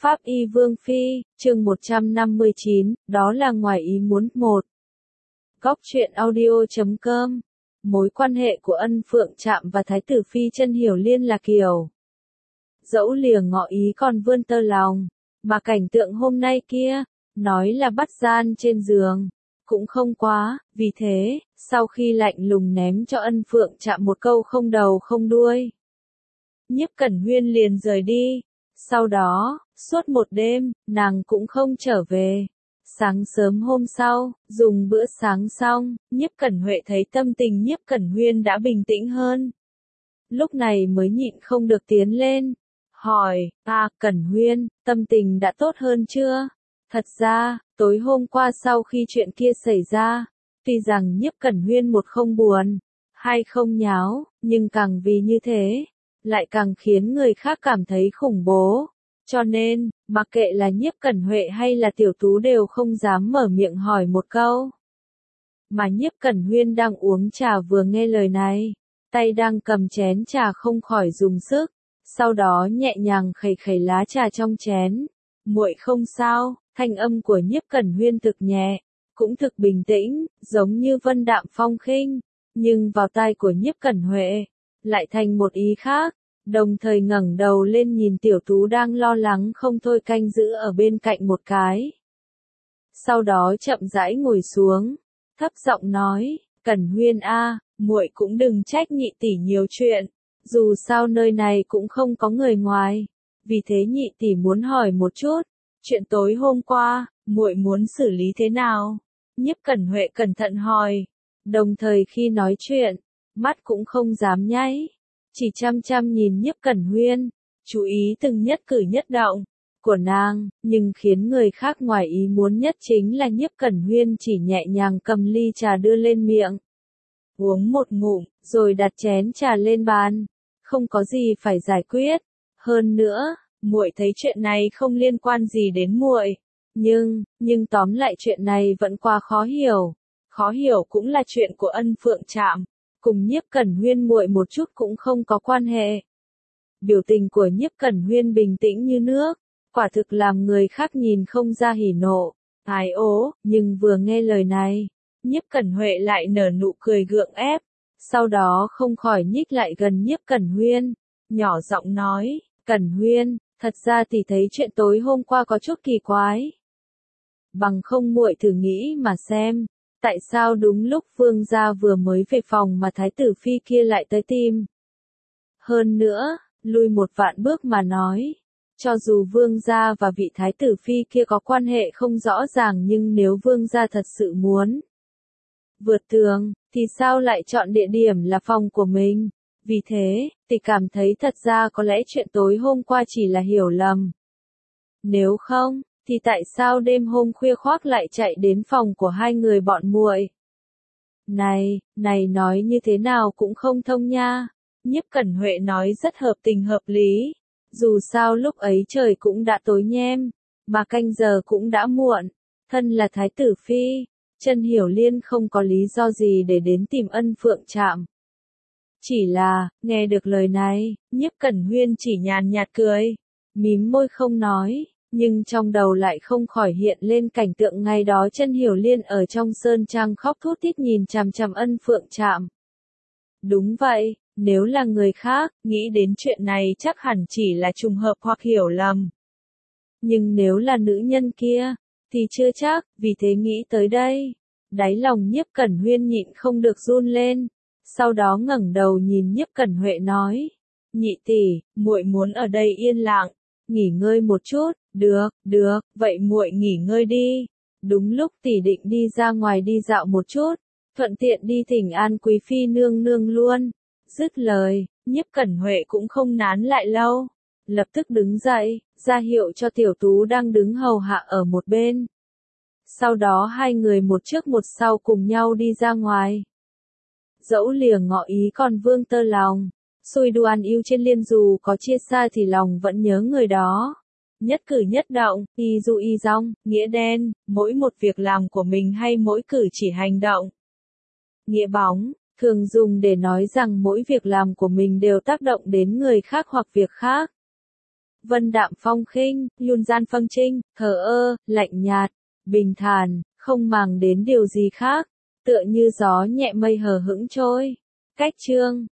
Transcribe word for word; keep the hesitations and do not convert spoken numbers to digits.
Pháp Y Vương Phi, chương một trăm năm mươi chín, đó là ngoài ý muốn. Một. Góc truyện audio chấm com. Mối quan hệ của Ân Phượng Trạm và Thái tử Phi Chân Hiểu Liên là kiểu dẫu lìa ngọ ý còn vươn tơ lòng, mà cảnh tượng hôm nay kia, nói là bắt gian trên giường, cũng không quá, vì thế, sau khi lạnh lùng ném cho Ân Phượng Trạm một câu không đầu không đuôi, Nhiếp Cẩn Huyên liền rời đi. Sau đó, suốt một đêm, nàng cũng không trở về. Sáng sớm hôm sau, dùng bữa sáng xong, Nhiếp Cẩn Huệ thấy tâm tình Nhiếp Cẩn Huyên đã bình tĩnh hơn. Lúc này mới nhịn không được tiến lên. Hỏi, à, Cẩn Huyên, tâm tình đã tốt hơn chưa? Thật ra, tối hôm qua sau khi chuyện kia xảy ra, tuy rằng Nhiếp Cẩn Huyên một không buồn, hai không nháo, nhưng càng vì như thế, lại càng khiến người khác cảm thấy khủng bố. Cho nên, mặc kệ là Nhiếp Cẩn Huệ hay là Tiểu Tú đều không dám mở miệng hỏi một câu. Mà Nhiếp Cẩn Huyên đang uống trà vừa nghe lời này, tay đang cầm chén trà không khỏi dùng sức, sau đó nhẹ nhàng khẩy khẩy lá trà trong chén. Muội không sao, thanh âm của Nhiếp Cẩn Huyên thực nhẹ, cũng thực bình tĩnh, giống như vân đạm phong khinh, nhưng vào tai của Nhiếp Cẩn Huệ, lại thành một ý khác. Đồng thời ngẩng đầu lên nhìn Tiểu Tú đang lo lắng không thôi canh giữ ở bên cạnh một cái. Sau đó chậm rãi ngồi xuống, thấp giọng nói, Cẩn Huyên a, muội cũng đừng trách nhị tỷ nhiều chuyện, dù sao nơi này cũng không có người ngoài, vì thế nhị tỷ muốn hỏi một chút, chuyện tối hôm qua, muội muốn xử lý thế nào? Nhiếp Cẩn Huệ cẩn thận hỏi, đồng thời khi nói chuyện, mắt cũng không dám nháy. Chỉ chăm chăm nhìn Nhiếp Cẩn Huyên, chú ý từng nhất cử nhất động của nàng, nhưng khiến người khác ngoài ý muốn nhất chính là Nhiếp Cẩn Huyên chỉ nhẹ nhàng cầm ly trà đưa lên miệng, uống một ngụm, rồi đặt chén trà lên bàn, không có gì phải giải quyết. Hơn nữa, muội thấy chuyện này không liên quan gì đến muội, nhưng, nhưng tóm lại chuyện này vẫn quá khó hiểu. Khó hiểu cũng là chuyện của Ân Phượng Trạm, cùng Nhiếp Cẩn Huyên muội một chút cũng không có quan hệ. Biểu tình của Nhiếp Cẩn Huyên bình tĩnh như nước, quả thực làm người khác nhìn không ra hỉ nộ, ái ố, nhưng vừa nghe lời này, Nhiếp Cẩn Huệ lại nở nụ cười gượng ép, sau đó không khỏi nhích lại gần Nhiếp Cẩn Huyên, nhỏ giọng nói, Cẩn Huyên, thật ra thì thấy chuyện tối hôm qua có chút kỳ quái. Bằng không muội thử nghĩ mà xem. Tại sao đúng lúc Vương gia vừa mới về phòng mà Thái tử Phi kia lại tới tìm? Hơn nữa, lui một vạn bước mà nói, cho dù Vương gia và vị Thái tử Phi kia có quan hệ không rõ ràng nhưng nếu Vương gia thật sự muốn vượt tường, thì sao lại chọn địa điểm là phòng của mình? Vì thế, thì cảm thấy thật ra có lẽ chuyện tối hôm qua chỉ là hiểu lầm. Nếu không, thì tại sao đêm hôm khuya khoác lại chạy đến phòng của hai người bọn muội? Này, này nói như thế nào cũng không thông nha. Nhiếp Cẩn Huệ nói rất hợp tình hợp lý. Dù sao lúc ấy trời cũng đã tối nhem, mà canh giờ cũng đã muộn. Thân là Thái tử Phi, Chân Hiểu Liên không có lý do gì để đến tìm Ân Phượng Trạm. Chỉ là, nghe được lời này, Nhiếp Cẩn Huyên chỉ nhàn nhạt cười, mím môi không nói. Nhưng trong đầu lại không khỏi hiện lên cảnh tượng ngày đó Chân Hiểu Liên ở trong sơn trang khóc thút thít nhìn chằm chằm Ân Phượng Trạm. Đúng vậy, nếu là người khác, nghĩ đến chuyện này chắc hẳn chỉ là trùng hợp hoặc hiểu lầm. Nhưng nếu là nữ nhân kia, thì chưa chắc, vì thế nghĩ tới đây. Đáy lòng Nhiếp Cẩn Huyên nhịn không được run lên, sau đó ngẩng đầu nhìn Nhiếp Cẩn Huệ nói, nhị tỷ, muội muốn ở đây yên lặng, nghỉ ngơi một chút. Được, được, vậy muội nghỉ ngơi đi. Đúng lúc tỷ định đi ra ngoài đi dạo một chút, thuận tiện đi thỉnh an quý phi nương nương luôn. Dứt lời, Nhiếp Cẩn Huệ cũng không nán lại lâu, lập tức đứng dậy, ra hiệu cho Tiểu Tú đang đứng hầu hạ ở một bên. Sau đó hai người một trước một sau cùng nhau đi ra ngoài. Dẫu lìa ngọ ý còn vương tơ lòng, xui đoan yêu trên liên dù có chia xa thì lòng vẫn nhớ người đó. Nhất cử nhất động, y du y dong, nghĩa đen, mỗi một việc làm của mình hay mỗi cử chỉ hành động. Nghĩa bóng, thường dùng để nói rằng mỗi việc làm của mình đều tác động đến người khác hoặc việc khác. vân đạm phong khinh, Yun gian phân trinh, thờ ơ, lạnh nhạt, bình thản, không màng đến điều gì khác, tựa như gió nhẹ mây hờ hững trôi. Cách chương